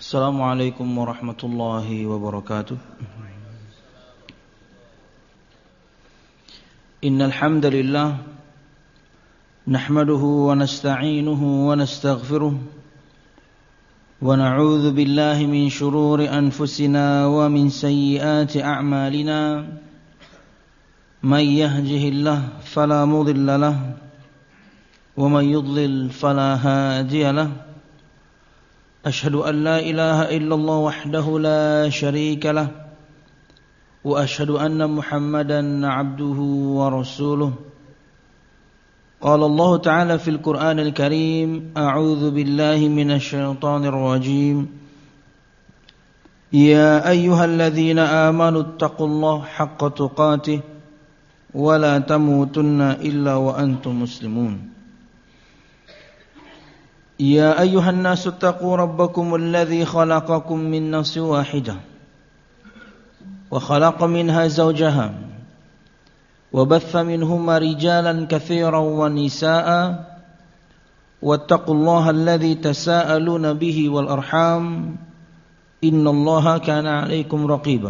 Assalamualaikum warahmatullahi wabarakatuh. Innal hamdalillah nahmaduhu wa nasta'inuhu wa nastaghfiruh wa na'udzu billahi min shururi anfusina wa min sayyiati a'malina. May yahdihillahu fala mudilla lahu wa may yudlil fala hadiya lahu. أشهد أن لا إله إلا الله وحده لا شريك له وأشهد أن محمدا عبده ورسوله. قال الله تعالى في القرآن الكريم: أعوذ بالله من الشيطان الرجيم. يا أيها الذين آمنوا اتقوا الله حق تقاته ولا تموتن إلا وأنتم مسلمون. يا أيها الناس اتقوا ربكم الذي خلقكم من نفس واحدة وخلق منها زوجها وبث منهما رجالا كثيرا ونساء واتقوا الله الذي تساءلون به والأرحام إن الله كان عليكم رقيبا.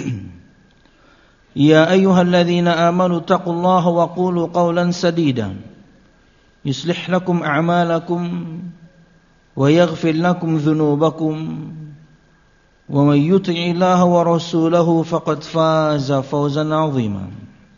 يا أيها الذين آمنوا اتقوا الله وقولوا قولا سديدا يصلح لكم أعمالكم ويغفر لكم ذنوبكم ومن يطع الله ورسوله فقد فاز فوزا عظيما.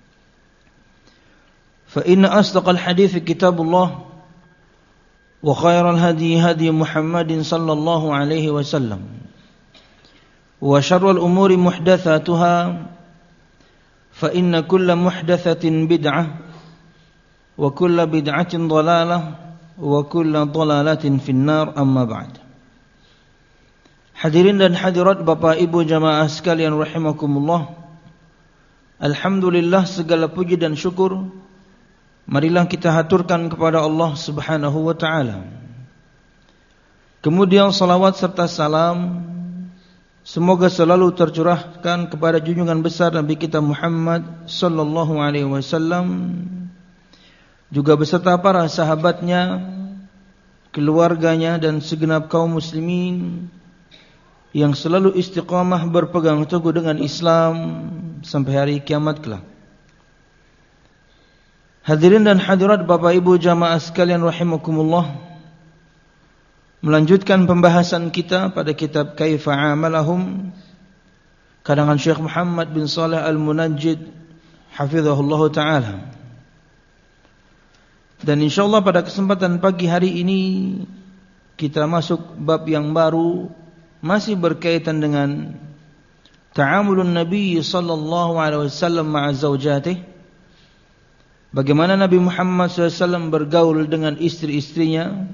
فإن أصدق الحديث كتاب الله وخير الهدي هدي محمد صلى الله عليه وسلم وشر الأمور محدثاتها فإن كل محدثة بدعة وكل بدعة ضلالة وكل ضلالة في النار أما بعد. Hadirin dan hadirat Bapak Ibu jamaah sekalian rahimakumullah. Alhamdulillah, segala puji dan syukur marilah kita haturkan kepada Allah Subhanahu wa taala. Kemudian salawat serta salam semoga selalu tercurahkan kepada junjungan besar Nabi kita Muhammad sallallahu alaihi wasallam, juga beserta para sahabatnya, keluarganya dan segenap kaum muslimin yang selalu istiqamah berpegang teguh dengan Islam sampai hari kiamat kelak. Hadirin dan hadirat Bapak Ibu jamaah sekalian rahimakumullah, melanjutkan pembahasan kita pada kitab Kaifa Amalahum karangan Syekh Muhammad bin Shalih Al-Munajjid hafizahullah ta'ala. Dan insyaallah pada kesempatan pagi hari ini kita masuk bab yang baru, masih berkaitan dengan ta'amulun Nabi sallallahu alaihi wasallam ma'a zaujatih. Bagaimana Nabi Muhammad SAW bergaul dengan istri-istrinya.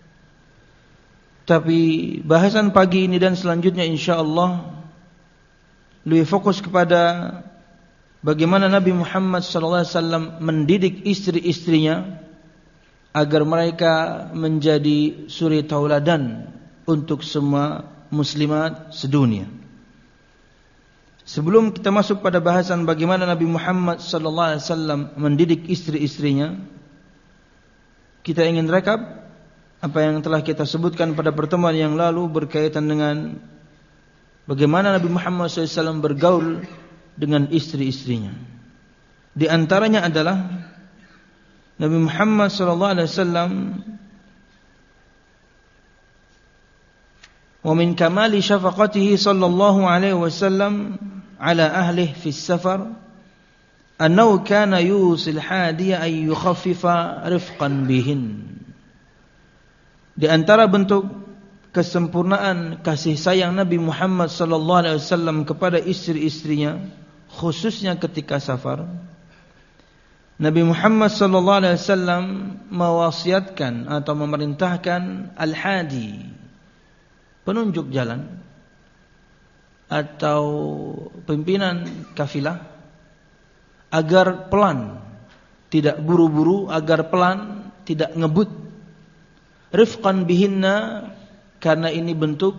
Tapi bahasan pagi ini dan selanjutnya insyaallah lebih fokus kepada bagaimana Nabi Muhammad SAW mendidik istri-istrinya agar mereka menjadi suri tauladan untuk semua muslimat sedunia. Sebelum kita masuk pada bahasan bagaimana Nabi Muhammad SAW mendidik istri-istrinya, kita ingin rekap apa yang telah kita sebutkan pada pertemuan yang lalu berkaitan dengan bagaimana Nabi Muhammad SAW bergaul dengan istri-istrinya. Di antaranya adalah Nabi Muhammad SAW wa min kamali syafaqatihi sallallahu alaihi wasallam ala ahlihi fi safar annahu kana yusil hadiya ay yukhaffifa rifqan bihin. Di antara bentuk kesempurnaan kasih sayang Nabi Muhammad sallallahu alaihi wasallam kepada istri-istrinya khususnya ketika safar, Nabi Muhammad sallallahu alaihi wasallam mewasiatkan atau memerintahkan al-hadi, penunjuk jalan atau pimpinan kafilah, agar pelan, tidak buru-buru, agar pelan, tidak ngebut. Rifqan bihinna, karena ini bentuk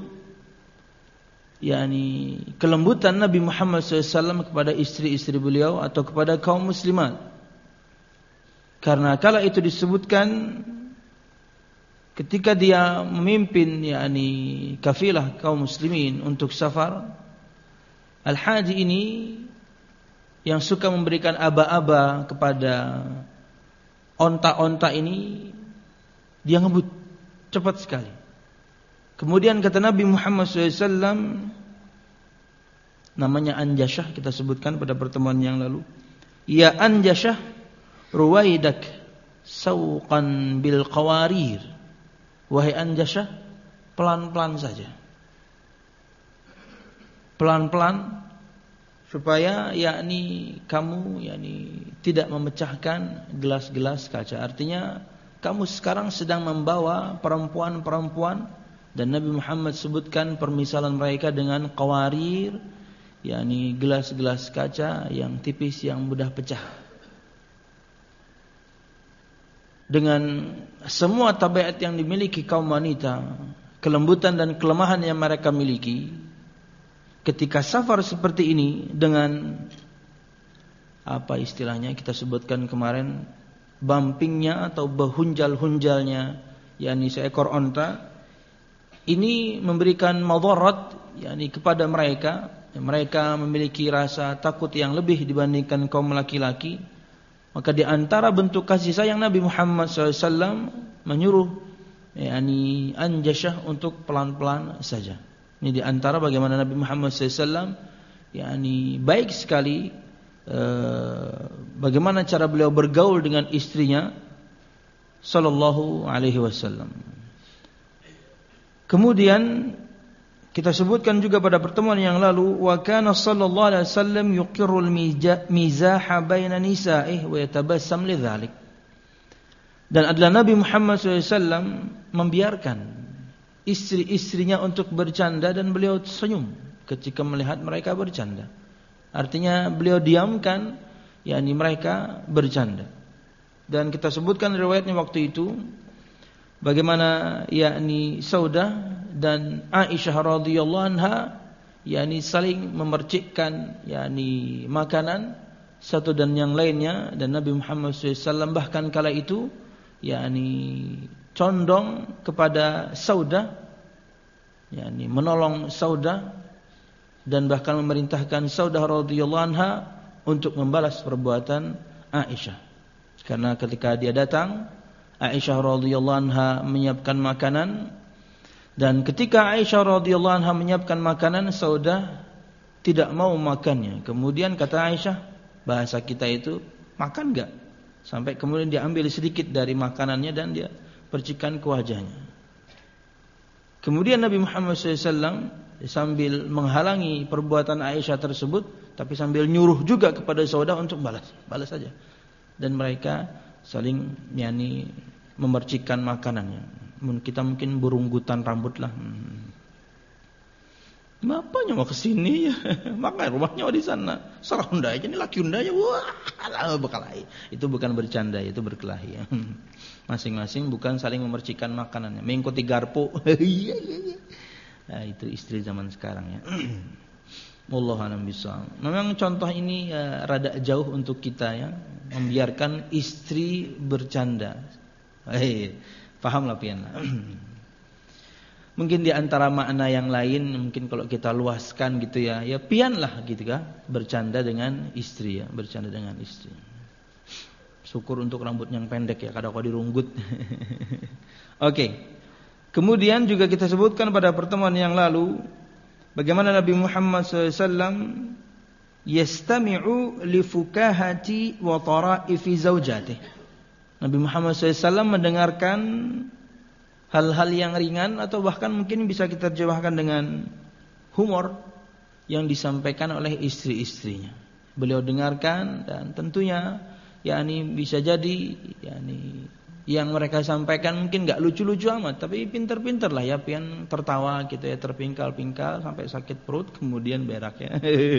kelembutan Nabi Muhammad SAW kepada istri-istri beliau atau kepada kaum muslimat. Karena kala itu disebutkan ketika dia memimpin kafilah kaum muslimin untuk safar, Al-Haji ini yang suka memberikan aba-aba kepada onta-onta ini, dia ngebut cepat sekali. Kemudian kata Nabi Muhammad SAW, namanya Anjashah, kita sebutkan pada pertemuan yang lalu, ya Anjashah ruwaidak sauqan bil qawarir. Wahai Anjashah, pelan-pelan saja, pelan-pelan, supaya kamu tidak memecahkan gelas-gelas kaca. Artinya kamu sekarang sedang membawa perempuan-perempuan, dan Nabi Muhammad sebutkan permisalan mereka dengan qawarir, gelas-gelas kaca yang tipis yang mudah pecah. Dengan semua tabiat yang dimiliki kaum wanita, kelembutan dan kelemahan yang mereka miliki, ketika safar seperti ini dengan apa istilahnya kita sebutkan kemarin, bumpingnya atau behunjal-hunjalnya, seekor onta, ini memberikan madarat kepada mereka. Mereka memiliki rasa takut yang lebih dibandingkan kaum laki-laki. Maka di antara bentuk kasih sayang Nabi Muhammad SAW menyuruh Anjashah untuk pelan-pelan saja. Ini di antara bagaimana Nabi Muhammad SAW baik sekali bagaimana cara beliau bergaul dengan istrinya sallallahu alaihi wasallam. Kemudian kita sebutkan juga pada pertemuan yang lalu, wa kana sallallahu alaihi wasallam yuqirrul mizaha baina nisa'ihi wa yatabassam lidzalik. Dan adalah Nabi Muhammad SAW membiarkan istri-istrinya untuk bercanda, dan beliau senyum ketika melihat mereka bercanda. Artinya beliau diamkan mereka bercanda. Dan kita sebutkan riwayatnya waktu itu, bagaimana Saudah dan Aisyah radhiyallahu anha saling memercikkan makanan satu dan yang lainnya, dan Nabi Muhammad SAW bahkan kala itu condong kepada Saudah, menolong Saudah, dan bahkan memerintahkan Saudah radhiyallahu anha untuk membalas perbuatan Aisyah. Karena ketika dia datang, Aisyah radhiyallahu anha menyiapkan makanan, dan ketika Aisyah radhiyallahu anha menyiapkan makanan, Saudah tidak mau makannya. Kemudian kata Aisyah, bahasa kita itu, makan enggak? Sampai kemudian dia ambil sedikit dari makanannya dan dia percikan ke wajahnya. Kemudian Nabi Muhammad SAW sambil menghalangi perbuatan Aisyah tersebut, tapi sambil nyuruh juga kepada Saudah untuk balas saja. Dan mereka saling memercikkan makanannya. Kita mungkin berunggutan rambut lah. Bapaknya mau kesini ya, maka rumahnya di sana. Sarah Hyundai aja, ini laki Hyundai aja. Wah, berkelahi. Itu bukan bercanda, itu berkelahi ya. Masing-masing bukan saling memercikkan makanannya. Mengikuti garpu. Iya. Nah, itu istri zaman sekarang ya. Wallahu a'lam bishawab. Memang contoh ini rada jauh untuk kita ya, membiarkan istri bercanda. Pahamlah pian. Mungkin di antara makna yang lain, mungkin kalau kita luaskan gitu ya pianlah gitu kan, bercanda dengan istri ya, bercanda dengan istri. Syukur untuk rambut yang pendek ya, kadang-kadang dirunggut. Oke. Kemudian juga kita sebutkan pada pertemuan yang lalu, bagaimana Nabi Muhammad SAW yastami'u li fukahati wa tara'ifi zaujatihi. Nabi Muhammad SAW mendengarkan hal-hal yang ringan, atau bahkan mungkin bisa kita terjemahkan dengan humor yang disampaikan oleh istri-istrinya. Beliau dengarkan, dan tentunya bisa jadi yang mereka sampaikan mungkin enggak lucu-lucu amat, tapi pintar-pintar lah ya, pian tertawa gitu ya, terpingkal-pingkal sampai sakit perut kemudian berak ya.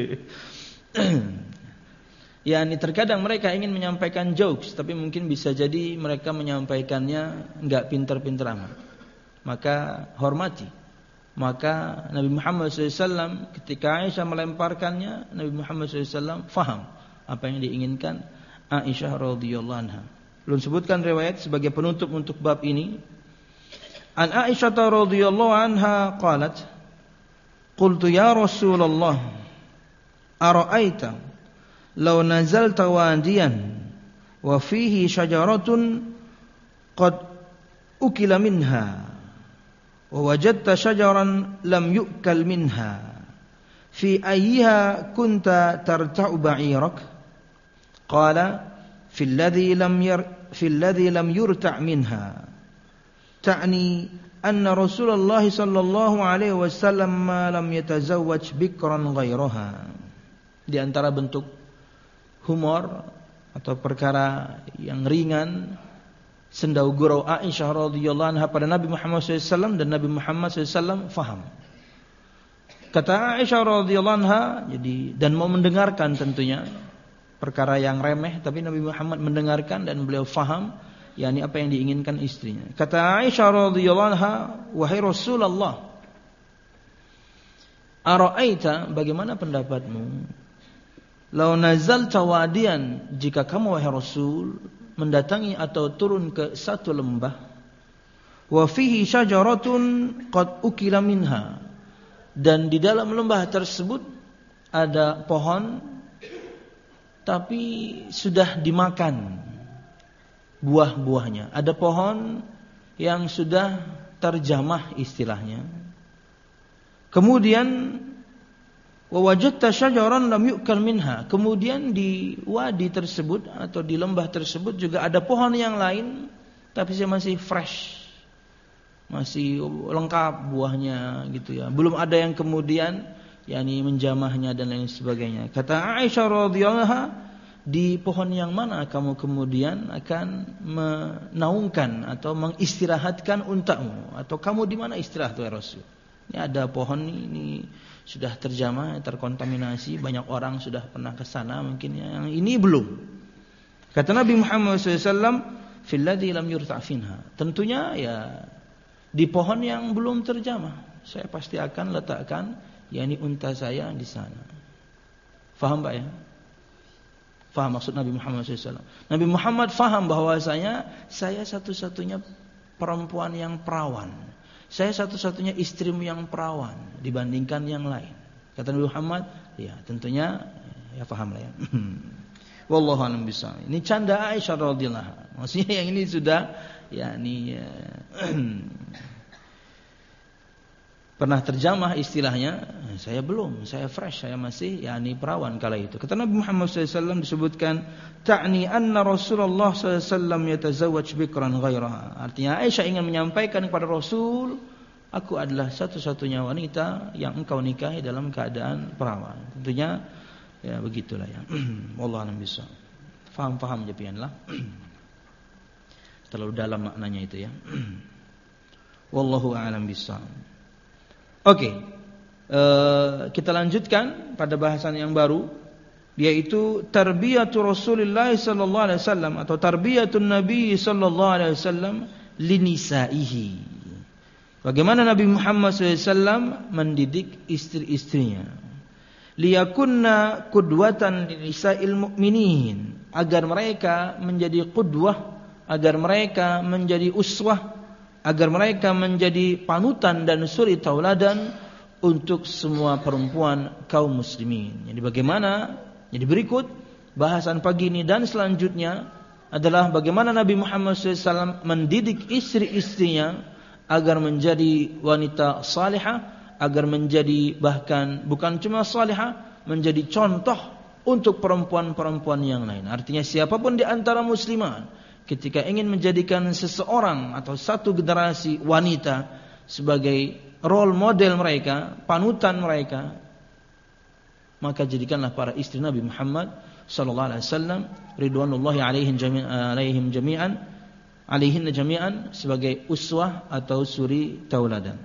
Terkadang mereka ingin menyampaikan jokes, tapi mungkin bisa jadi mereka menyampaikannya enggak pintar-pintar amat. Maka hormati. Maka Nabi Muhammad SAW ketika Aisyah melemparkannya, Nabi Muhammad SAW faham apa yang diinginkan Aisyah radhiyallahu anha. Belum sebutkan riwayat sebagai penutup untuk bab ini. An Aisyah radhiyallahu anha qalat, qultu ya Rasulullah, ara'aita law nazalta wadiyan wa fihi syajaratun qad ukila minha wa wajadta syajaran lam yu'kal minha fi ayyiha kunta tarta'u ba'irak? Qala fi alladhi lam yurta' minha, ta'ni anna Rasulullah sallallahu alaihi wasallam ma lam yatazawwaj bikran ghairaha. Di antara bentuk humor atau perkara yang ringan, sendau gurau Aisyah radhiyallahu anha pada Nabi Muhammad SAW, dan Nabi Muhammad SAW faham. Kata Aisyah radhiyallahu anha, jadi dan mau mendengarkan tentunya perkara yang remeh, tapi Nabi Muhammad mendengarkan dan beliau faham, yakni apa yang diinginkan istrinya. Kata Aisyah radhiyallahu anha, wahai Rasulullah, ara'aita, bagaimana pendapatmu, lau nazalta wadiyan, jika kamu wahai Rasul mendatangi atau turun ke satu lembah, wa fihi syajaratun qad ukila minha, dan di dalam lembah tersebut ada pohon tapi sudah dimakan buah-buahnya. Ada pohon yang sudah terjamah istilahnya. Kemudian wa wajadta syajaran lam yu'kal minha, kemudian di wadi tersebut atau di lembah tersebut juga ada pohon yang lain tapi masih fresh, masih lengkap buahnya gitu ya. Belum ada yang kemudian yakni menjamahnya dan lain sebagainya. Kata Aisyah radhiyallahu anha, di pohon yang mana kamu kemudian akan menaungkan atau mengistirahatkan untamu, atau kamu di mana istirahat wahai Rasul? Ini ada pohon ini sudah terjamah, terkontaminasi, banyak orang sudah pernah ke sana, mungkin yang ini belum. Kata Nabi Muhammad SAW, fil ladzi lam yurta' finha, tentunya ya di pohon yang belum terjamah, saya pasti akan letakkan yakni unta saya di sana. Faham Pak ya? Faham maksud Nabi Muhammad SAW. Nabi Muhammad faham bahwasanya saya satu-satunya perempuan yang perawan, saya satu-satunya istrimu yang perawan dibandingkan yang lain. Kata Nabi Muhammad, ya tentunya ya paham lah ya. Wallahu a'lam bishawab. Ini canda Aisyah radhiyallahu anha. Maksudnya yang ini sudah yakni pernah terjamah istilahnya, saya belum, saya fresh, saya masih yakni perawan kala itu. Kata Nabi Muhammad SAW disebutkan, ta'ni anna Rasulullah SAW yatazawwaj bikran ghairaha. Artinya Aisyah ingin menyampaikan kepada Rasul, aku adalah satu-satunya wanita yang engkau nikahi dalam keadaan perawan. Tentunya ya begitulah ya. Wallahu a'lam bishawab. Faham-faham je pian lah. Terlalu dalam maknanya itu ya. Wallahu a'lam bishawab. Oke, kita lanjutkan pada bahasan yang baru, yaitu tarbiyatu Rasulullah sallallahu alaihi wasallam atau tarbiyatun Nabi sallallahu alaihi wasallam linisaihi. Bagaimana Nabi Muhammad SAW mendidik istri-istrinya, liyakunna qudwatan linisa'il mu'minin, agar mereka menjadi qudwah, agar mereka menjadi uswah, agar mereka menjadi panutan dan suri tauladan untuk semua perempuan kaum muslimin. Jadi bagaimana? Jadi berikut bahasan pagi ini dan selanjutnya adalah bagaimana Nabi Muhammad SAW mendidik istri-istrinya agar menjadi wanita salihah, agar menjadi bahkan bukan cuma salihah, menjadi contoh untuk perempuan-perempuan yang lain. Artinya siapapun di antara muslimat ketika ingin menjadikan seseorang atau satu generasi wanita sebagai role model mereka, panutan mereka, maka jadikanlah para istri Nabi Muhammad sallallahu alaihi wasallam ridwanullahi alaihim jami'an sebagai uswah atau suri tauladan.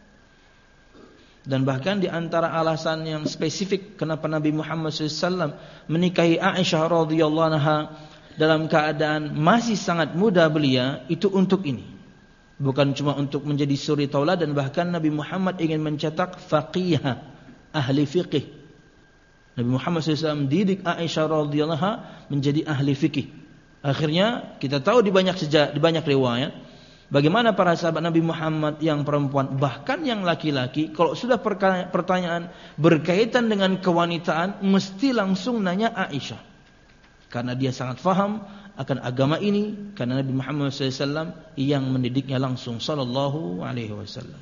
Dan bahkan di antara alasan yang spesifik kenapa Nabi Muhammad SAW menikahi Aisyah radhiyallahu anha dalam keadaan masih sangat muda belia, itu untuk ini. Bukan cuma untuk menjadi suri tauladan, bahkan Nabi Muhammad ingin mencetak faqihah, ahli fiqih. Nabi Muhammad SAW mendidik Aisyah radhiyallahu anha menjadi ahli fikih. Akhirnya kita tahu di banyak riwayat Bagaimana para sahabat Nabi Muhammad yang perempuan, bahkan yang laki-laki, kalau sudah pertanyaan berkaitan dengan kewanitaan, mesti langsung nanya Aisyah. Karena dia sangat faham akan agama ini, karena Nabi Muhammad SAW yang mendidiknya langsung sallallahu alaihi wasallam.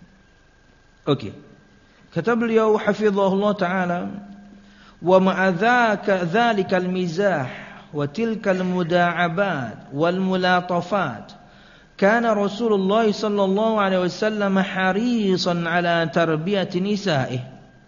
Oke. Kata beliau hafizahullah ta'ala, wa ma'adzaka dzalikal mizah wa tilkal muda'abat wal mulatafat kana Rasulullah sallallahu alaihi wasallam harisan ala tarbiyati nisa'ih.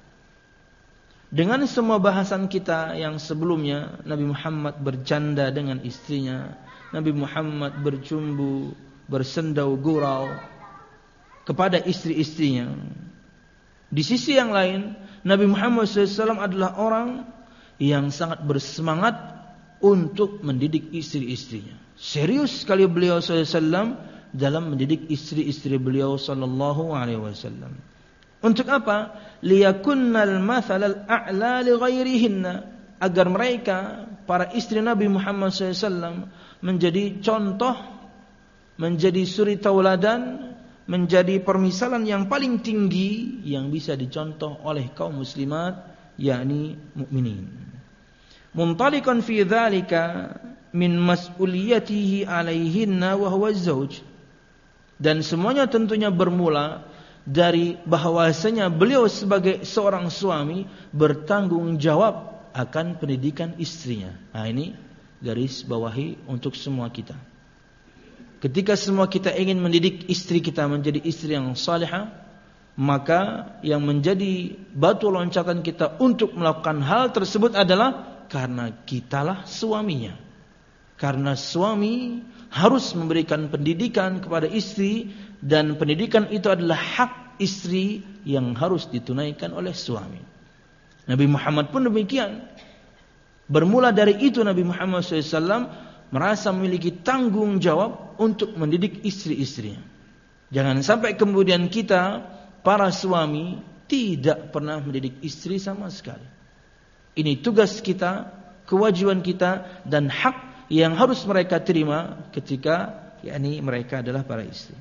Dengan semua bahasan kita yang sebelumnya, Nabi Muhammad bercanda dengan istrinya, Nabi Muhammad bercumbu, bersendau gurau kepada istri-istrinya. Di sisi yang lain, Nabi Muhammad SAW adalah orang yang sangat bersemangat untuk mendidik istri-istrinya. Serius sekali beliau SAW dalam mendidik istri-istri beliau sallallahu alaihi wasallam. Untuk apa? Liyakunnal mathalal a'la li ghairihinna, agar mereka para istri Nabi Muhammad SAW menjadi contoh, menjadi suri tauladan, menjadi permisalan yang paling tinggi yang bisa dicontoh oleh kaum muslimat, yakni mukminin. Muntalikan fi dzalika min mas'uliyatihi alaihinna wa huwa az-zawj. Dan semuanya tentunya bermula dari bahwasanya beliau sebagai seorang suami bertanggung jawab akan pendidikan istrinya. Nah, ini garis bawahi untuk semua kita. Ketika semua kita ingin mendidik istri kita menjadi istri yang salihah, maka yang menjadi batu loncatan kita untuk melakukan hal tersebut adalah karena kitalah suaminya. Karena suami harus memberikan pendidikan kepada istri, dan pendidikan itu adalah hak istri yang harus ditunaikan oleh suami. Nabi Muhammad pun demikian. Bermula dari itu Nabi Muhammad SAW merasa memiliki tanggung jawab untuk mendidik istri-istrinya. Jangan sampai kemudian kita, para suami, tidak pernah mendidik istri sama sekali. Ini tugas kita, kewajiban kita, dan hak yang harus mereka terima ketika yakni mereka adalah para istri.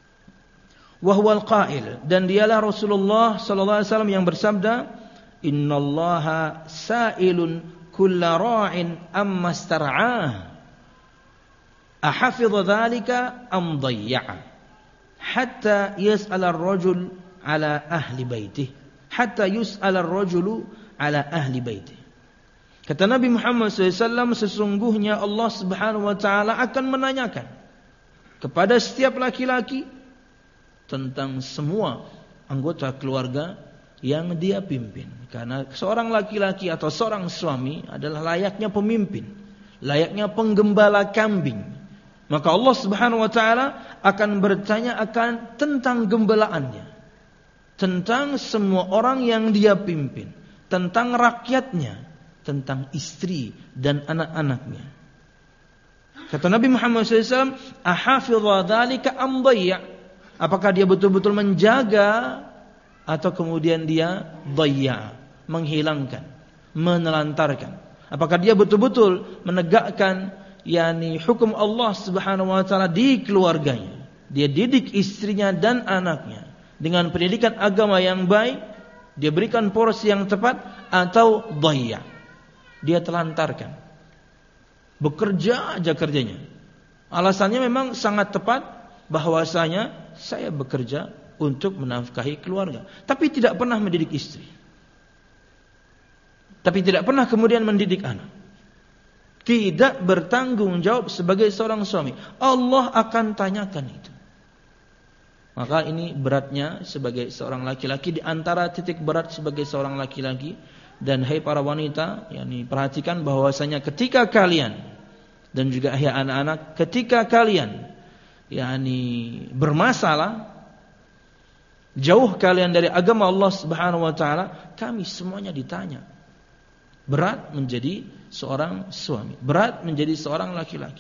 Wa huwal qail, dan dialah Rasulullah sallallahu alaihi wasallam yang bersabda, innallaha sa'ilun kulla ra'in amma star'ah ahafidha dzalika am dayya'a hatta yas'ala ar-rajul ala ahli baitihi hatta yus'ala ar-rajulu ala ahli baitihi. Kata Nabi Muhammad SAW, sesungguhnya Allah Subhanahu wa Ta'ala akan menanyakan kepada setiap laki-laki tentang semua anggota keluarga yang dia pimpin. Karena seorang laki-laki atau seorang suami adalah layaknya pemimpin, layaknya penggembala kambing. Maka Allah Subhanahu wa Ta'ala akan bertanya akan tentang gembalaannya, tentang semua orang yang dia pimpin, tentang rakyatnya, tentang istri dan anak-anaknya. Kata Nabi Muhammad SAW, ahafidha dzalika am dayya', apakah dia betul-betul menjaga atau kemudian dia dayya', menghilangkan, menelantarkan. Apakah dia betul-betul menegakkan yakni hukum Allah Subhanahu wa Ta'ala di keluarganya. Dia didik istrinya dan anaknya dengan pendidikan agama yang baik, dia berikan porsi yang tepat, atau dayya', dia telantarkan, bekerja aja kerjanya. Alasannya memang sangat tepat, bahwasanya saya bekerja untuk menafkahi keluarga, tapi tidak pernah mendidik istri, tapi tidak pernah kemudian mendidik anak, tidak bertanggung jawab sebagai seorang suami. Allah akan tanyakan itu. Maka ini beratnya sebagai seorang laki-laki, di antara titik berat sebagai seorang laki-laki. Dan hai para wanita, yakni perhatikan bahwasanya ketika kalian dan juga hai anak-anak, ketika kalian yakni bermasalah, jauh kalian dari agama Allah Subhanahu wa Ta'ala, kami semuanya ditanya. Berat menjadi seorang suami, berat menjadi seorang laki-laki.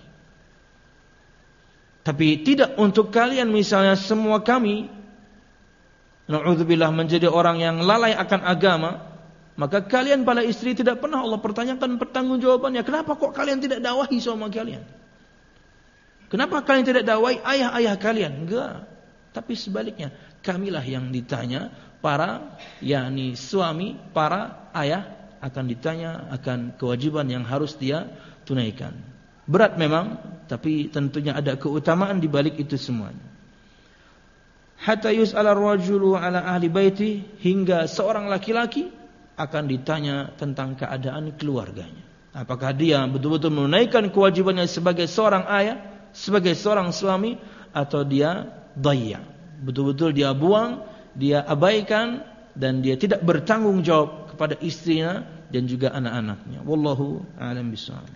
Tapi tidak untuk kalian misalnya semua kami, na'udzubillah, menjadi orang yang lalai akan agama. Maka kalian para istri tidak pernah Allah pertanyakan pertanggungjawabannya. Kenapa kok kalian tidak dakwahi suami kalian? Kenapa kalian tidak dakwai ayah-ayah kalian? Enggak. Tapi sebaliknya, kamilah yang ditanya, para suami, para ayah akan ditanya akan kewajiban yang harus dia tunaikan. Berat memang, tapi tentunya ada keutamaan di balik itu semuanya. Hatta yus'ala ar-rajulu ala ahli baiti, hingga seorang laki-laki akan ditanya tentang keadaan keluarganya. Apakah dia betul-betul menunaikan kewajibannya sebagai seorang ayah, sebagai seorang suami, atau dia dayya, betul-betul dia buang, dia abaikan, dan dia tidak bertanggung jawab kepada istrinya dan juga anak-anaknya. Wallahu a'lam bishawab.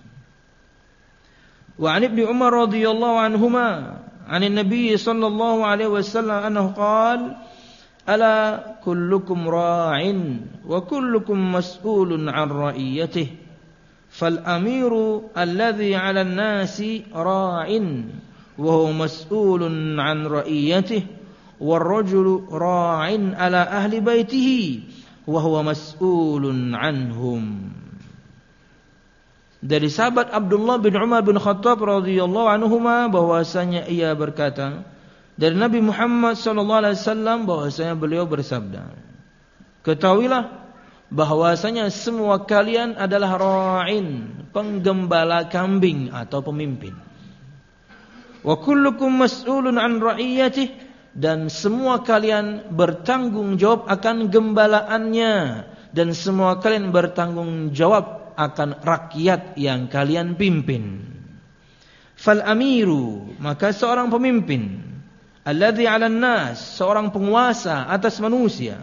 Wa 'an Ibnu Umar radhiyallahu anhuma 'an an-nabiy sallallahu alaihi wasallam annahu qala ala kullukum ra'in wa kullukum mas'ulun 'an ra'iyatihi fal amiru alladhi 'ala an-nasi ra'in wa huwa mas'ulun 'an ra'iyatihi war rajulu ra'in 'ala ahli baitihi wa huwa mas'ulun 'anhum. Dari sahabat Abdullah bin Umar bin Khattab radhiyallahu anhuma bahwasanya ia berkata dari Nabi Muhammad sallallahu alaihi wasallam bahwasanya beliau bersabda, ketahuilah bahwasanya semua kalian adalah ra'in, penggembala kambing atau pemimpin. Wa kullukum mas'ulun an ra'iyatihi, dan semua kalian bertanggung jawab akan gembalaannya, dan semua kalian bertanggung jawab akan rakyat yang kalian pimpin. Fal amiru, maka seorang pemimpin, alladzi 'alan nas, seorang penguasa atas manusia,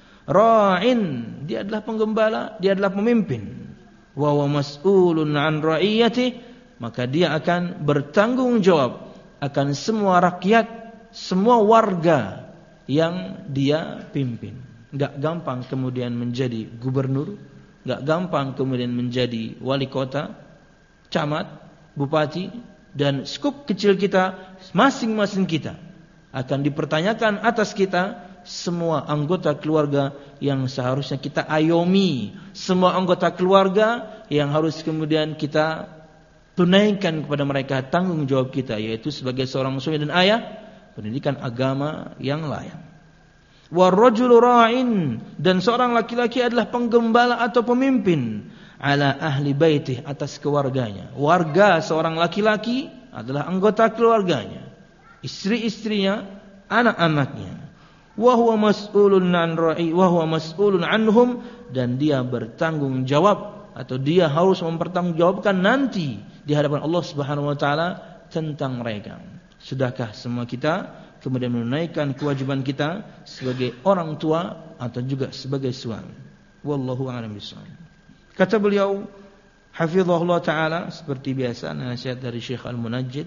ra'in, dia adalah penggembala, dia adalah pemimpin. Wa huwa mas'ulun 'an ra'iyati, maka dia akan bertanggung jawab akan semua rakyat, semua warga yang dia pimpin. Enggak gampang kemudian menjadi gubernur, enggak gampang kemudian menjadi wali kota, camat, bupati, dan skup kecil kita, masing-masing kita akan dipertanyakan atas kita semua anggota keluarga yang seharusnya kita ayomi, semua anggota keluarga yang harus kemudian kita tunaikan kepada mereka tanggung jawab kita, yaitu sebagai seorang suami dan ayah, pendidikan agama yang layak. Warrajulu ra'in, dan seorang laki-laki adalah penggembala atau pemimpin, ala ahli baitih, atas keluarganya. Warga seorang laki-laki adalah anggota keluarganya, istri-istrinya, anak-anaknya. Wa huwa mas'ulun an ra'i wa huwa mas'ulun anhum, dan dia bertanggung jawab atau dia harus mempertanggungjawabkan nanti di hadapan Allah Subhanahu wa taala tentang mereka. Sudahkah semua kita kemudian menunaikan kewajiban kita sebagai orang tua atau juga sebagai suami? Wallahu a'lam bishawab. Kata beliau hafizahullah taala, seperti biasa nasihat dari Syekh Al-Munajjid,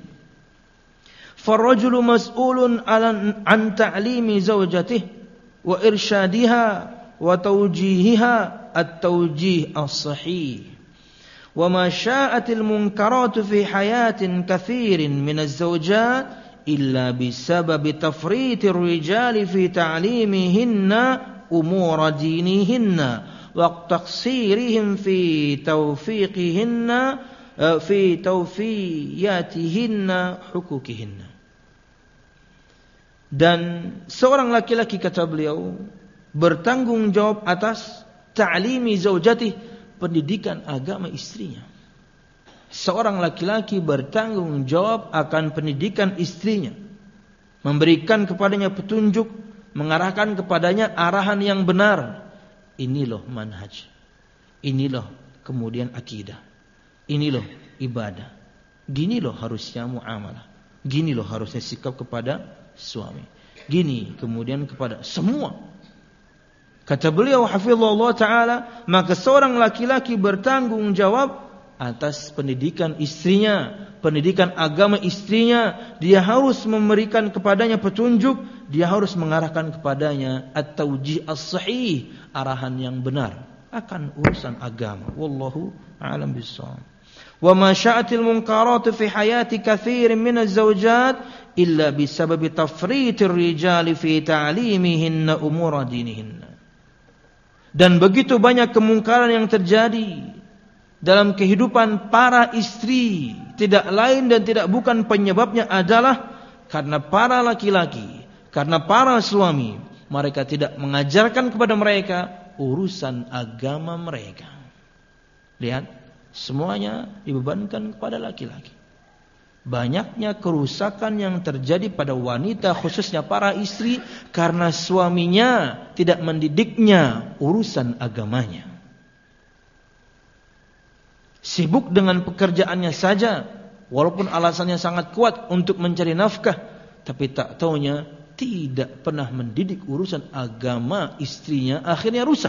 farrajulu mas'ulun an ta'limi zawjatihi wa irsyadiha wa tawjihiha at-tawjih as-sahih wa ma sya'atil munkaratu fi hayatin kathirin min az-zawjat illa bisababi tafritir rijali fi ta'limihinna umura dinihinna wa taqsirihim fi tawfiqihinna fi tawfiyatihinna huquqihinna. Dan seorang laki-laki, kata beliau, bertanggung jawab atas ta'limi zaujati, pendidikan agama istrinya. Seorang laki-laki bertanggung jawab akan pendidikan istrinya, memberikan kepadanya petunjuk, mengarahkan kepadanya arahan yang benar. Ini loh manhaj, ini loh kemudian akidah, ini loh ibadah, gini loh harusnya muamalah, gini loh harusnya sikap kepada suami, gini kemudian kepada semua. Kata beliau hafizahullah ta'ala, maka seorang laki-laki bertanggung jawab atas pendidikan istrinya, pendidikan agama istrinya. Dia harus memberikan kepadanya petunjuk, dia harus mengarahkan kepadanya at-tawjih as-sahih, arahan yang benar akan urusan agama. Wallahu a'lam bishawab. Wa ma sya'atil munkarat fi hayati katsirin min az-zawjat illa bisababi tafritir rijali fi ta'limihinna umura dinihinna. Dan begitu banyak kemungkaran yang terjadi dalam kehidupan para istri, tidak lain dan tidak bukan penyebabnya adalah karena para laki-laki, karena para suami, mereka tidak mengajarkan kepada mereka urusan agama mereka. Lihat, semuanya dibebankan kepada laki-laki. Banyaknya kerusakan yang terjadi pada wanita, khususnya para istri, karena suaminya tidak mendidiknya urusan agamanya. Sibuk dengan pekerjaannya saja, walaupun alasannya sangat kuat untuk mencari nafkah, tapi tak taunya tidak pernah mendidik urusan agama istrinya, akhirnya rusak.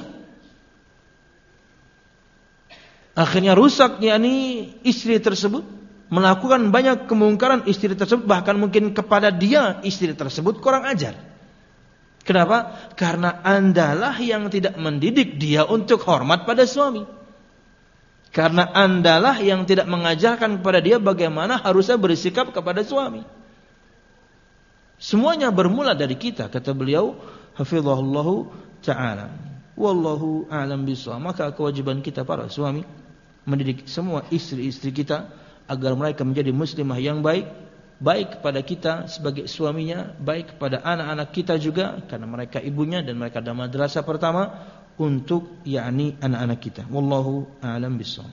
Akhirnya rusak, yakni istri tersebut melakukan banyak kemungkaran, istri tersebut bahkan mungkin kepada dia istri tersebut kurang ajar. Kenapa? Karena andalah yang tidak mendidik dia untuk hormat pada suami. Karena andalah yang tidak mengajarkan kepada dia bagaimana harusnya bersikap kepada suami. Semuanya bermula dari kita, kata beliau, hafizahullahu ta'ala. Wallahu a'lam bishawab. Maka kewajiban kita para suami mendidik semua istri-istri kita agar mereka menjadi muslimah yang baik, baik kepada kita sebagai suaminya, baik kepada anak-anak kita juga, karena mereka ibunya dan mereka adalah madrasah pertama untuk yakni anak-anak kita. Wallahu a'lam bishawab.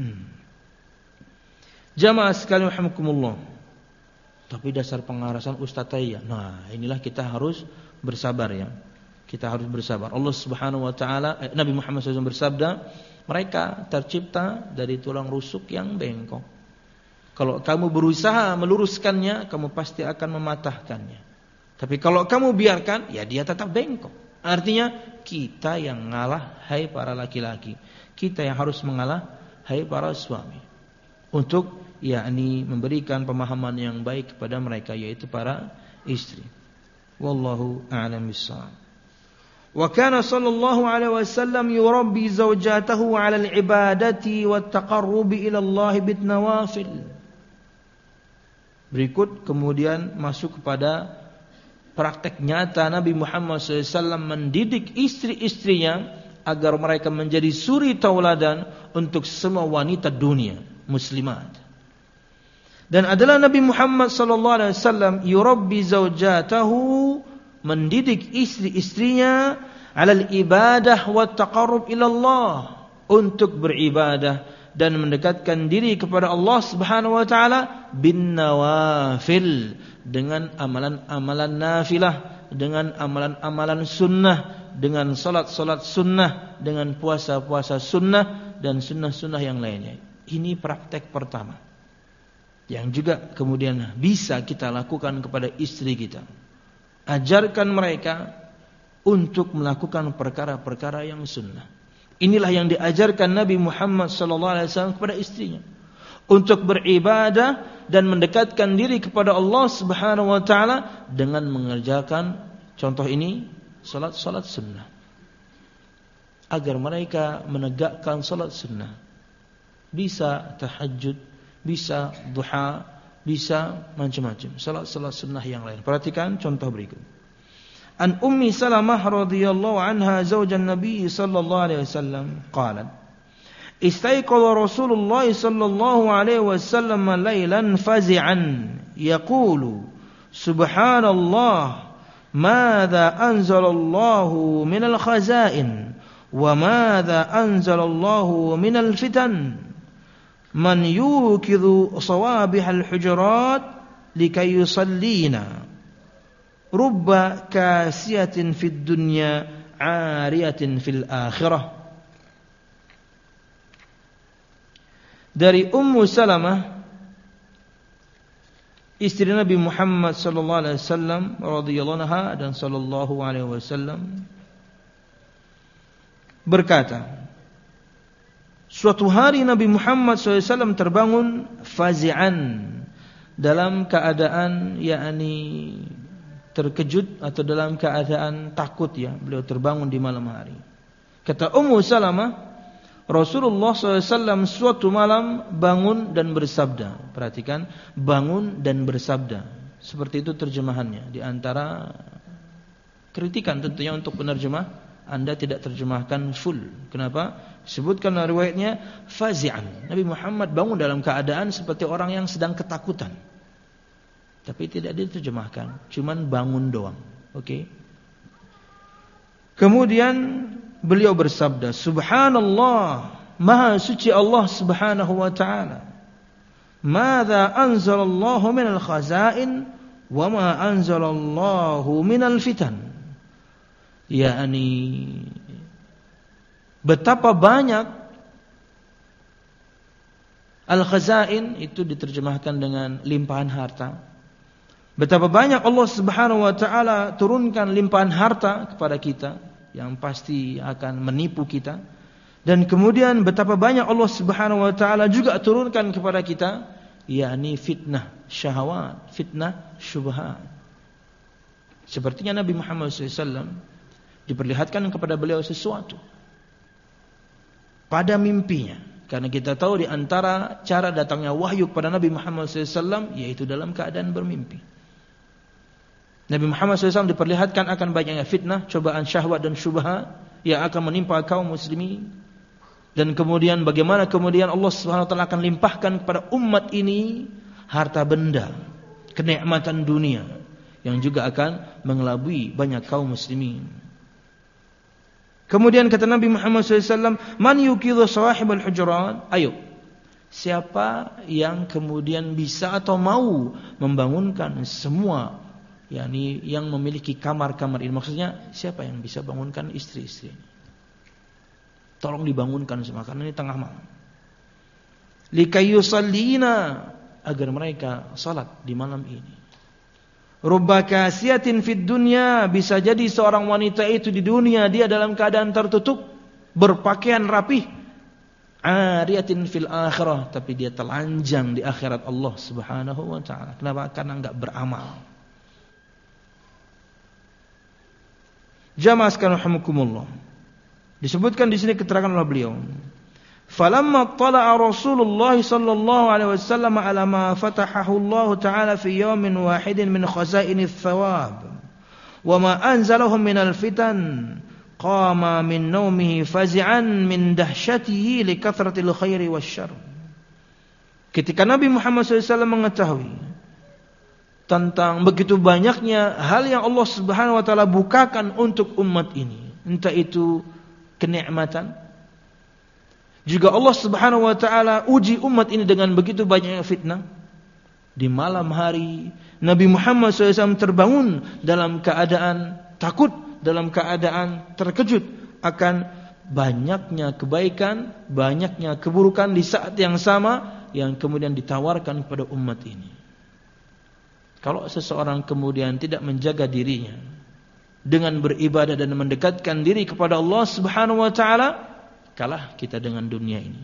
Jamaah sekalian rahimakumullah. Tapi dasar pengarasan Ustaz Tayya. Nah, inilah kita harus bersabar ya. Kita harus bersabar. Allah Subhanahu wa taala, Nabi Muhammad SAW bersabda, mereka tercipta dari tulang rusuk yang bengkok. Kalau kamu berusaha meluruskannya, kamu pasti akan mematahkannya. Tapi kalau kamu biarkan, ya dia tetap bengkok. Artinya kita yang ngalah, hai para laki-laki. Kita yang harus mengalah, hai para suami. Untuk yakni memberikan pemahaman yang baik kepada mereka, yaitu para istri. Wallahu a'lam bishawab. Wa kana sallallahu alaihi wasallam yurabbi zawjatahu 'ala al-ibadati wat-taqarrubi ila Allah bit-nawafil. Berikut kemudian masuk kepada praktek nyata Nabi Muhammad SAW mendidik istri-istrinya agar mereka menjadi suri tauladan untuk semua wanita dunia muslimat. Dan adalah Nabi Muhammad SAW yurabbi zawjatahu, mendidik istri-istrinya alal ibadah wa taqarrub ila Allah, untuk beribadah dan mendekatkan diri kepada Allah Subhanahu wa taala bin nawafil, dengan amalan-amalan nafilah, dengan amalan-amalan sunnah, dengan salat-salat sunnah, dengan puasa-puasa sunnah dan sunnah-sunnah yang lainnya. Ini praktek pertama yang juga kemudian bisa kita lakukan kepada istri kita. Ajarkan mereka untuk melakukan perkara-perkara yang sunnah. Inilah yang diajarkan Nabi Muhammad SAW kepada istrinya, untuk beribadah dan mendekatkan diri kepada Allah Subhanahu wa taala dengan mengerjakan contoh ini, salat sunnah. Agar mereka menegakkan salat sunnah. Bisa tahajud, bisa duha, bisa macam-macam salat sunnah yang lain. Perhatikan contoh berikut. An Ummi Salamah radhiyallahu anha zaujan Nabi sallallahu alaihi wasallam qalat istayqadha Rasulullah sallallahu alaihi wasallam lailan fazi'an yaqulu subhanallah madza anzalallahu minal khazain wa madza anzalallahu minal fitan man yukidu sawabihal hujurat likay yusallina rubba kasiyatin fid dunya ariyatin fil akhirah. Dari Ummu Salamah, istri Nabi Muhammad sallallahu alaihi wasallam radhiyallahu anha dan sallallahu alaihi wasallam berkata, suatu hari Nabi Muhammad SAW terbangun fazi'an, dalam keadaan yakni terkejut atau dalam keadaan takut ya, beliau terbangun di malam hari. Kata Ummu Salamah, Rasulullah SAW suatu malam bangun dan bersabda. Perhatikan, bangun dan bersabda. Seperti itu terjemahannya. Di antara kritikan tentunya untuk penerjemah Anda tidak terjemahkan full. Kenapa? Sebutkan riwayatnya fazi'an. Nabi Muhammad bangun dalam keadaan seperti orang yang sedang ketakutan. Tapi tidak diterjemahkan, cuman bangun doang. Oke. Kemudian beliau bersabda, Subhanallah, Maha suci Allah Subhanahu wa ta'ala. Madza anzalallahu minal khazain wa ma anzalallahu minal fitan. yakni betapa banyak al-khazain itu diterjemahkan dengan limpahan harta. Betapa banyak Allah Subhanahu wa taala turunkan limpahan harta kepada kita yang pasti akan menipu kita. Dan kemudian betapa banyak Allah Subhanahu wa taala juga turunkan kepada kita yakni fitnah syahwat, fitnah syubhat. Sepertinya Nabi Muhammad SAW diperlihatkan kepada beliau sesuatu pada mimpinya. Karena kita tahu di antara cara datangnya wahyu kepada Nabi Muhammad SAW yaitu dalam keadaan bermimpi. Nabi Muhammad SAW diperlihatkan akan banyaknya fitnah, cobaan syahwat dan syubhat yang akan menimpa kaum muslimin. Dan kemudian bagaimana kemudian Allah Subhanahu wa taala akan limpahkan kepada umat ini harta benda, kenikmatan dunia yang juga akan mengelabui banyak kaum muslimin. Kemudian kata Nabi Muhammad SAW, Man yuqidhu sahibal hujurat? Ayo, siapa yang kemudian bisa atau mau membangunkan semua yakni yang memiliki kamar-kamar ini? Maksudnya siapa yang bisa bangunkan istri-istri ini? Tolong dibangunkan semua karena ini tengah malam. Likay yusallina, agar mereka salat di malam ini. Rubba kasiyatin fid dunya, bisa jadi seorang wanita itu di dunia dia dalam keadaan tertutup, berpakaian rapih. Ariyatin fil akhirah, tapi dia telanjang di akhirat Allah Subhanahu wa taala. Kenapa? Karena enggak beramal. Jamaah sekalian rahimakumullah. Disebutkan di sini keterangan oleh beliau. Falamma tala'a Rasulullah sallallahu alaihi wasallam ala ma fatahahu Allah taala fi yawmin wahidin min khazainith thawab wa ma anzalahum minal fitan qama min naumihi fazi'an min dahsyatihi li kathratil khairi wasyarr. Ketika Nabi Muhammad SAW mengetahui tentang begitu banyaknya hal yang Allah Subhanahu wa taala bukakan untuk umat ini, entah itu kenikmatan, juga Allah Subhanahu wa taala uji umat ini dengan begitu banyaknya fitnah. Di malam hari Nabi Muhammad SAW terbangun dalam keadaan takut, dalam keadaan terkejut akan banyaknya kebaikan, banyaknya keburukan di saat yang sama yang kemudian ditawarkan kepada umat ini. Kalau seseorang kemudian tidak menjaga dirinya dengan beribadah dan mendekatkan diri kepada Allah Subhanahu wa taala, kalah kita dengan dunia ini.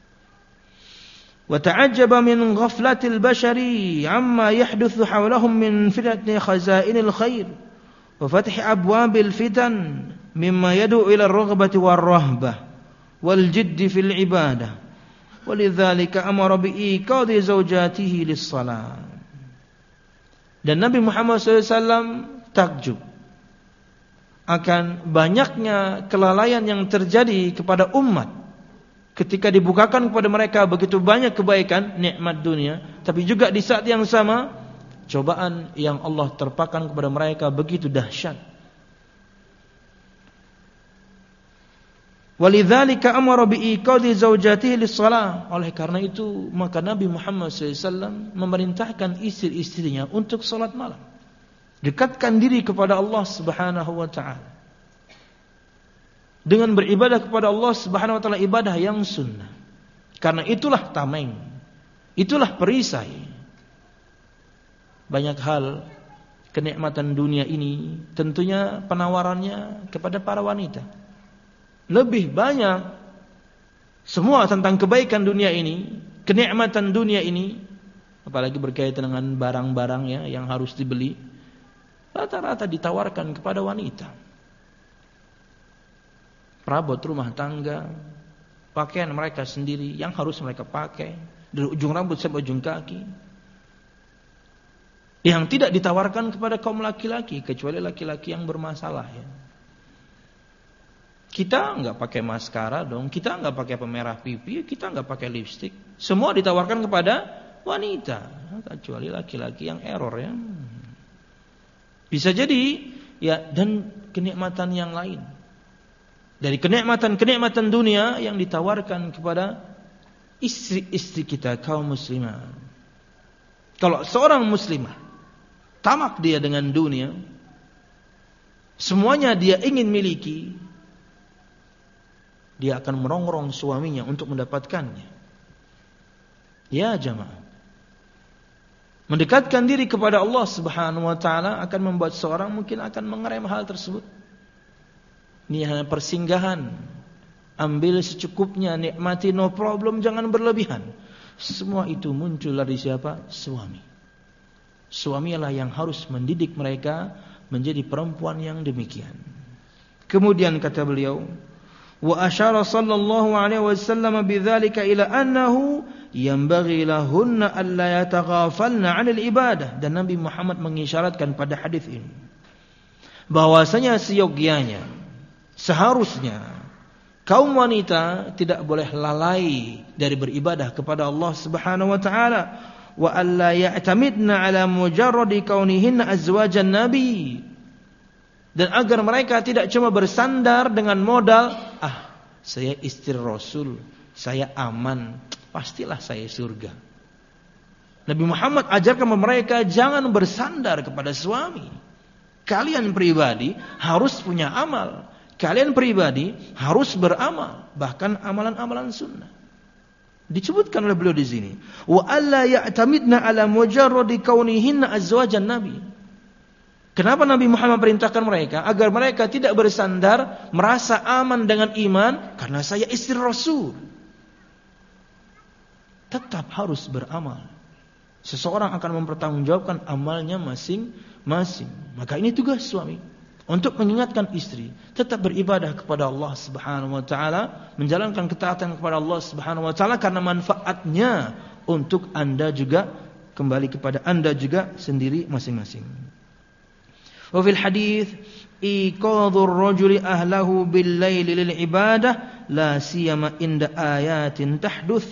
Wa ta'ajjaba min ghaflatil bashari amma yahduthu hawlahum min fitnati khazainil khair wa fathi abwabil fitan mimma yad'u ila ar-raghbati war-rahbah wal jiddi fil ibadah. Walidzalika amara bi iqadi zawjatihi lis-shalah. Dan Nabi Muhammad SAW takjub akan banyaknya kelalaian yang terjadi kepada umat ketika dibukakan kepada mereka begitu banyak kebaikan, nikmat dunia, tapi juga di saat yang sama cobaan yang Allah terpakan kepada mereka begitu dahsyat. Walidzalika amara bi iqadi zawjatihi lis-shalah. Oleh karena itu maka Nabi Muhammad SAW memerintahkan istri-istrinya untuk salat malam. Dekatkan diri kepada Allah Subhanahu wa taala dengan beribadah kepada Allah Subhanahu wa taala, ibadah yang sunnah. Karena itulah tameng, itulah perisai banyak hal kenikmatan dunia ini. Tentunya penawarannya kepada para wanita lebih banyak. Semua tentang kebaikan dunia ini, kenikmatan dunia ini, apalagi berkaitan dengan barang-barang ya yang harus dibeli, rata-rata ditawarkan kepada wanita. Perabot rumah tangga, pakaian mereka sendiri yang harus mereka pakai, dari ujung rambut sampai ujung kaki, yang tidak ditawarkan kepada kaum laki-laki kecuali laki-laki yang bermasalah ya. Kita nggak pakai maskara dong, kita nggak pakai pemerah pipi, kita nggak pakai lipstik. Semua ditawarkan kepada wanita, kecuali laki-laki yang error ya. Bisa jadi ya, dan kenikmatan yang lain. Dari kenikmatan dunia yang ditawarkan kepada istri-istri kita kaum muslimah. Kalau seorang muslimah tamak dia dengan dunia, semuanya dia ingin miliki, dia akan merongrong suaminya untuk mendapatkannya. Ya jamaah, mendekatkan diri kepada Allah Subhanahu wa taala akan membuat seorang mungkin akan mengerem hal tersebut. Ini hanya persinggahan. Ambil secukupnya, nikmati, no problem, jangan berlebihan. Semua itu muncul dari siapa? Suami. Suami ialah yang harus mendidik mereka menjadi perempuan yang demikian. Kemudian kata beliau, wa asyara sallallahu alaihi wasallam bidzalika ila annahu yanbaghi lahunna alla yataghafalna 'anil ibadah. Dan Nabi Muhammad mengisyaratkan pada hadis ini bahwasanya seyogyanya, seharusnya kaum wanita tidak boleh lalai dari beribadah kepada Allah Subhanahu wa taala, wa alla ya'tamidna 'ala mujarradi kaunihinna azwajan nabi. Dan agar mereka tidak cuma bersandar dengan modal, saya istri Rasul, saya aman, pastilah saya surga. Nabi Muhammad ajarkan kepada mereka jangan bersandar kepada suami. Kalian pribadi harus punya amal. Kalian pribadi harus beramal, bahkan amalan-amalan sunnah. Disebutkan oleh beliau di sini, wa alla ya'tamidna 'ala mujarradi kaunihinna azwajan nabi. Kenapa Nabi Muhammad perintahkan mereka? Agar mereka tidak bersandar, merasa aman dengan iman, karena saya istri Rasul. Tetap harus beramal. Seseorang akan mempertanggungjawabkan amalnya masing-masing. Maka ini tugas suami, untuk mengingatkan istri tetap beribadah kepada Allah Subhanahu wa taala, menjalankan ketaatan kepada Allah Subhanahu wa taala, karena manfaatnya untuk Anda juga, kembali kepada Anda juga sendiri masing-masing. Wa fil hadits iqadhur rajuli ahlahu bil laili lil ibadah la siyama inda ayatin tahduts.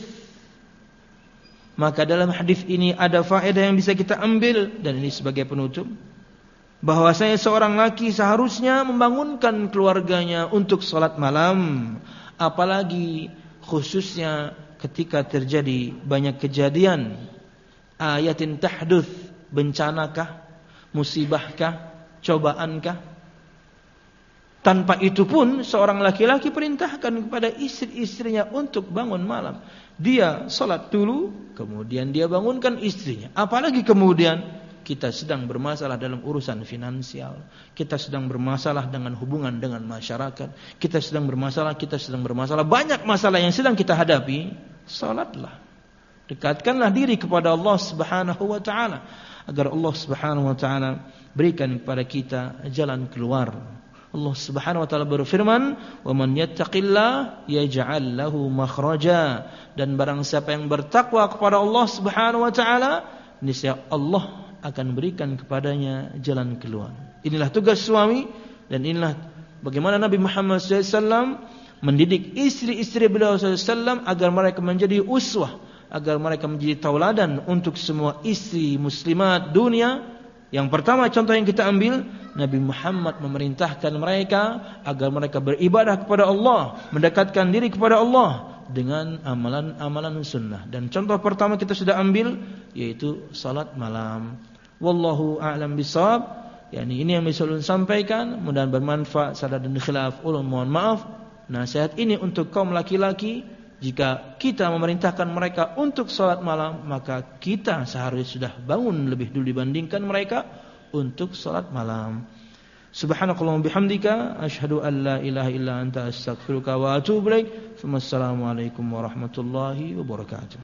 Maka dalam hadis ini ada faedah yang bisa kita ambil, dan ini sebagai penutup, bahwasanya seorang laki seharusnya membangunkan keluarganya untuk salat malam, apalagi khususnya ketika terjadi banyak kejadian ayatin tahduts, bencanakah, musibahkah, cobaankah. Tanpa itu pun seorang laki-laki perintahkan kepada istri-istrinya untuk bangun malam. Dia salat dulu, kemudian dia bangunkan istrinya. Apalagi kemudian kita sedang bermasalah dalam urusan finansial, kita sedang bermasalah dengan hubungan dengan masyarakat, kita sedang bermasalah, banyak masalah yang sedang kita hadapi. Salatlah, dekatkanlah diri kepada Allah Subhanahu wa taala, agar Allah Subhanahu wa taala berikan kepada kita jalan keluar. Allah Subhanahu wa taala berfirman, "Wa man yattaqillah yaj'al lahu makhraja." Dan barang siapa yang bertakwa kepada Allah Subhanahu wa taala, niscaya Allah akan berikan kepadanya jalan keluar. Inilah tugas suami, dan inilah bagaimana Nabi Muhammad SAW mendidik istri-istri beliau SAW agar mereka menjadi uswah, agar mereka menjadi tauladan untuk semua istri muslimat dunia. Yang pertama contoh yang kita ambil, Nabi Muhammad memerintahkan mereka agar mereka beribadah kepada Allah, mendekatkan diri kepada Allah dengan amalan-amalan sunnah. Dan contoh pertama kita sudah ambil, yaitu salat malam. Wallahu a'lam bishawab. Yani ini yang bisa ulun sampaikan, mudah-mudahan bermanfaat. Salah dan khilaf ulun mohon maaf. Nasihat ini untuk kaum laki-laki, jika kita memerintahkan mereka untuk salat malam, maka kita seharusnya sudah bangun lebih dulu dibandingkan mereka untuk salat malam. Subhanakallahumma bihamdika asyhadu an la ilaha illa anta astaghfiruka wa atubu ilaik. Wassalamualaikum warahmatullahi wabarakatuh.